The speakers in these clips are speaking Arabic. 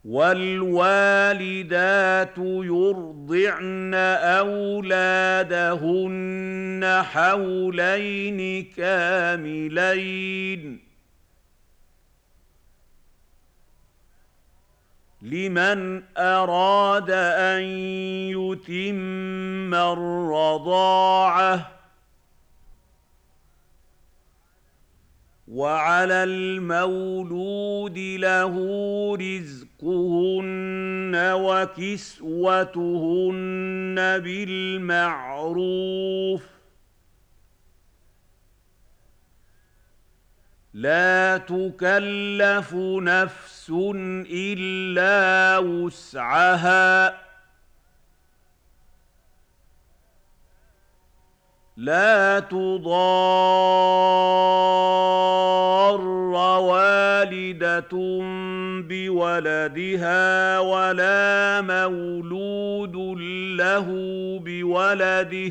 وَالْوَالِدَاتُ يُرْضِعْنَ أَوْلَادَهُنَّ حَوْلَيْنِ كَامِلَيْنِ ۖ لِمَنْ أَرَادَ أَن يُتِمَّ الرَّضَاعَةَ ۚ وَعَلَى الْمَوْلُودِ لَهُ رِزْقُهُنَّ وَكِسْوَتُهُنَّ بِالْمَعْرُوفِ ۚ لَا تُكَلَّفُ نَفْسٌ إِلَّا وُسْعَهَا ۚ لَا تُضَارَّ وَالِدَةٌ بِوَلَدِهَا وَلَا مَوْلُودٌ لَّهُ بِوَلَدِهِ ۚ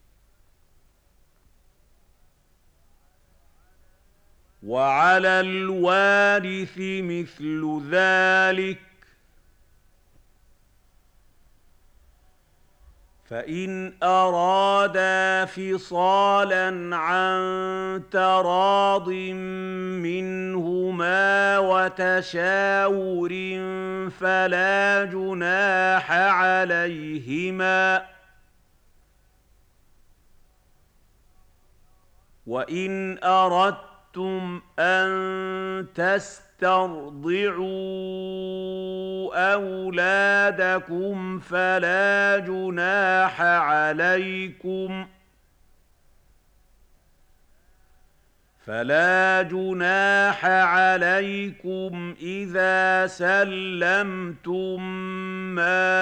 وَعَلَى الْوَارِثِ مِثْلُ ذَٰلِكَ ۗ فَإِنْ أَرَادَا فِصَالًا عَن تَرَاضٍ مِّنْهُمَا وَتَشَاوُرٍ فَلَا جُنَاحَ عَلَيْهِمَا ۗ وَإِنْ أَرَدتُّمْ أَن تَسْتَرْضِعُوا أَوْلَادَكُمْ فَلَا جُنَاحَ عَلَيْكُمْ إِذَا سَلَّمْتُم مَّا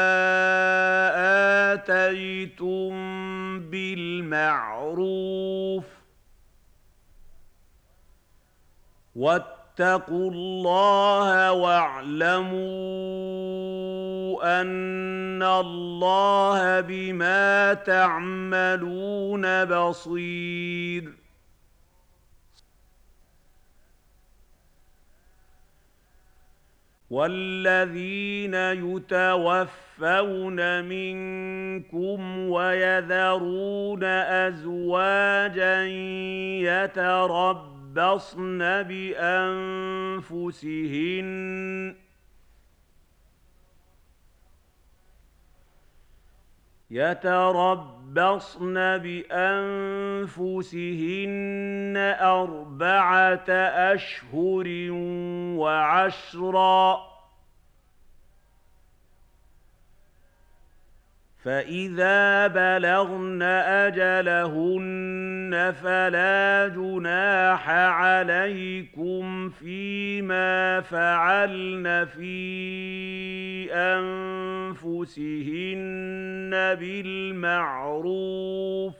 آتَيْتُم بِالْمَعْرُوفِ ۗ وَاتَّقُوا اللَّهَ وَاعْلَمُوا أَنَّ اللَّهَ بِمَا تَعْمَلُونَ بَصِيرٌ. وَالَّذِينَ يُتَوَفَّوْنَ مِنكُمْ وَيَذَرُونَ أَزْوَاجًا يَتَرَبَّصْنَ بِأَنفُسِهِنَّ 4 أَشْهُرٍ وَعَشْرًا ۖ فَإِذَا بَلَغْنَ أَجَلَهُنَّ فَلَا جُنَاحَ عَلَيْكُمْ فِيمَا فَعَلْنَ فِي أَنفُسِهِنَّ بِالْمَعْرُوفِ ۗ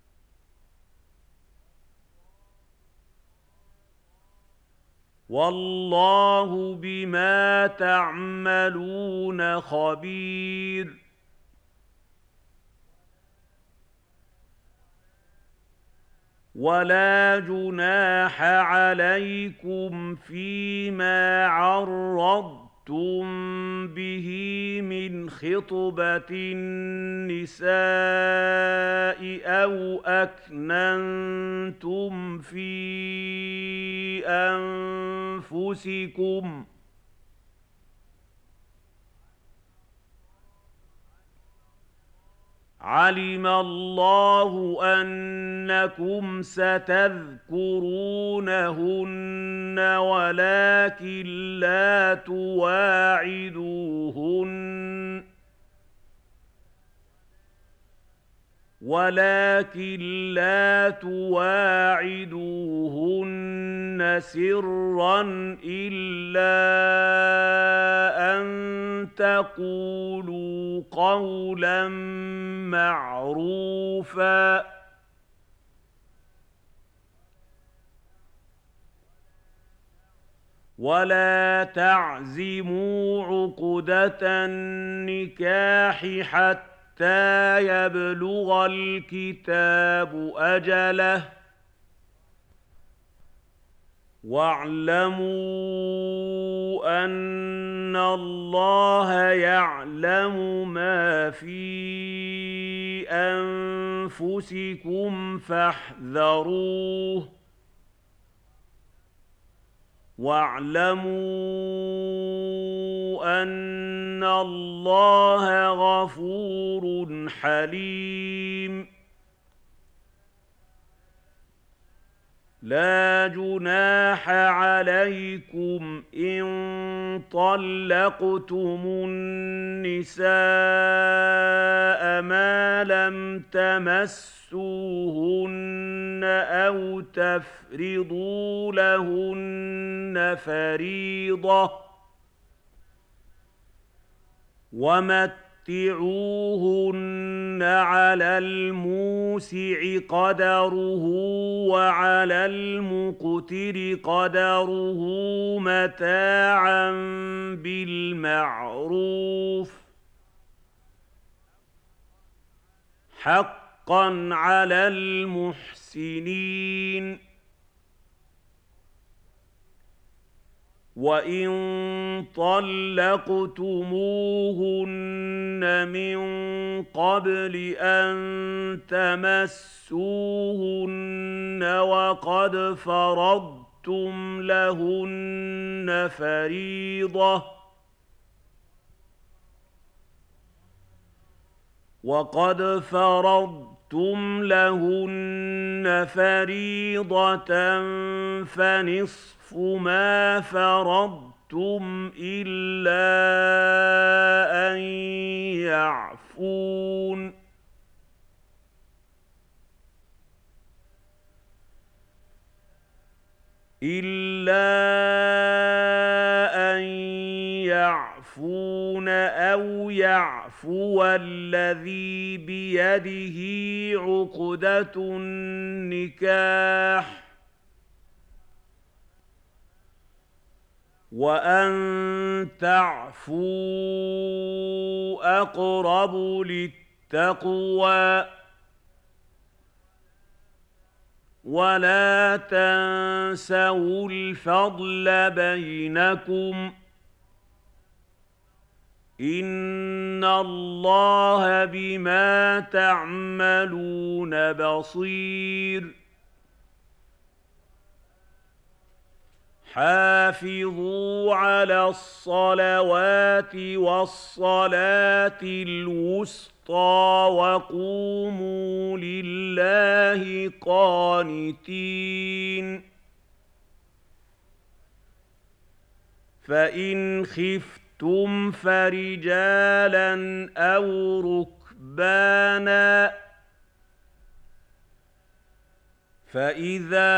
وَاللَّهُ بِمَا تَعْمَلُونَ خَبِيرٌ. وَلَا جُنَاحَ عَلَيْكُمْ فِيمَا عَرَّضْتُم بِهِ مِنْ خِطْبَةِ النِّسَاءِ أَوْ أَكْنَنتُمْ فِي أَنفُسِكُمْ ۚ عَلِمَ اللَّهُ أَنَّكُمْ سَتَذْكُرُونَهُنَّ ولكن لا تواعدوهن سرا إلا أن تقولوا قولا معروفا ولا تعزموا عقدة النكاح حتى يبلغ الكتاب أجله واعلموا أن اللَّهَ يَعْلَمُ مَا فِي أَنفُسِكُمْ فَاحْذَرُوهُ وَاعْلَمُوا أَنَّ اللَّهَ غَفُورٌ حَلِيمٌ لَا جُنَاحَ عَلَيْكُمْ إِن طَلَّقْتُمُ النِّسَاءَ مَا لَمْ تَمَسُّوهُنَّ أَوْ تَفْرِضُوا لَهُنَّ فَرِيضَةً وَمَتِّعُوهُنَّ عَلَى الْمُوسِعِ قَدَرُهُ وَعَلَى الْمُقْتِرِ قَدَرُهُ مَتَاعًا بِالْمَعْرُوفِ حَقًّا عَلَى الْمُحْسِنِينَ وَإِن طَلَّقْتُمُوهُنَّ مِن قَبْلِ أَن تَمَسُّوهُنَّ وَقَدْ فَرَضْتُمْ لَهُنَّ فَرِيضَةً فَنِصْفُ مَا فَرَضْتُمْ إِلَّا أَن يَعْفُونَ أَوْ يَعْفُوَ الَّذِي بِيَدِهِ عُقْدَةُ النِّكَاحِ وَأَن تَعْفُوا أَقْرَبُ لِلتَّقْوَىٰ وَلَا تَنسَوُا الْفَضْلَ بَيْنَكُمْ ۚ إِنَّ اللَّهَ بِمَا تَعْمَلُونَ بَصِيرٌ حَافِظُوا عَلَى الصَّلَوَاتِ وَالصَّلَاةِ الْوُسْطَىٰ وَقُومُوا لِلَّهِ قَانِتِينَ فَإِنْ خِفْتُمْ فَرِجَالًا أَوْ رُكْبَانًا ۖ فَإِذَا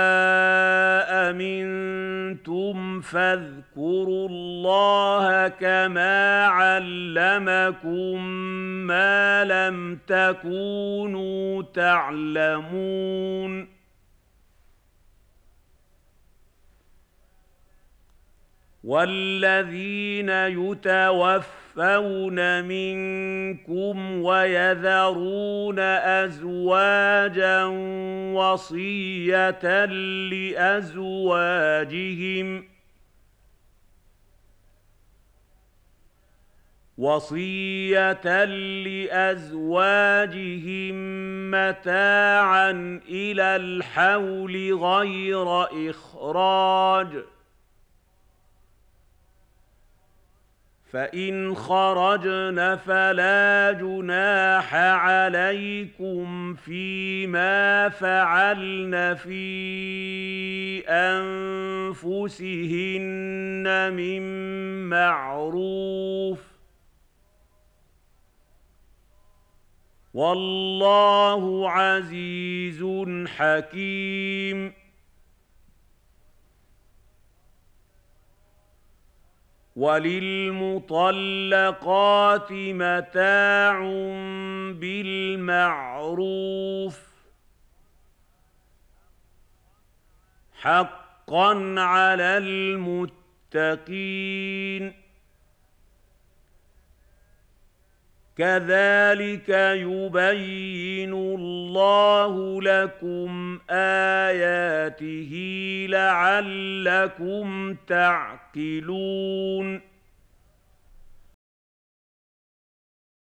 أَمِنتُمْ فَاذْكُرُوا اللَّهَ كَمَا عَلَّمَكُم مَّا لَمْ تَكُونُوا تَعْلَمُونَ وَالَّذِينَ يُتَوَفَّوْنَ مِنكُمْ وَيَذَرُونَ أَزْوَاجًا وَصِيَّةً لِّأَزْوَاجِهِم مَّتَاعًا إِلَى الْحَوْلِ غَيْرَ إِخْرَاجٍ ۚ فَإِنْ خَرَجْنَ فَلَا جُنَاحَ عَلَيْكُمْ فِيمَا فَعَلْنَ فِي أَنفُسِهِنَّ مِن مَّعْرُوفٍ ۗ وَاللَّهُ عَزِيزٌ حَكِيمٌ وَلِلْمُطَلَّقَاتِ مَتَاعٌ بِالْمَعْرُوفِ حَقًّا عَلَى الْمُتَّقِينَ كَذَٰلِكَ يُبَيِّنُ اللَّهُ لَكُمْ آيَاتِهِ لَعَلَّكُمْ تَعْقِلُونَ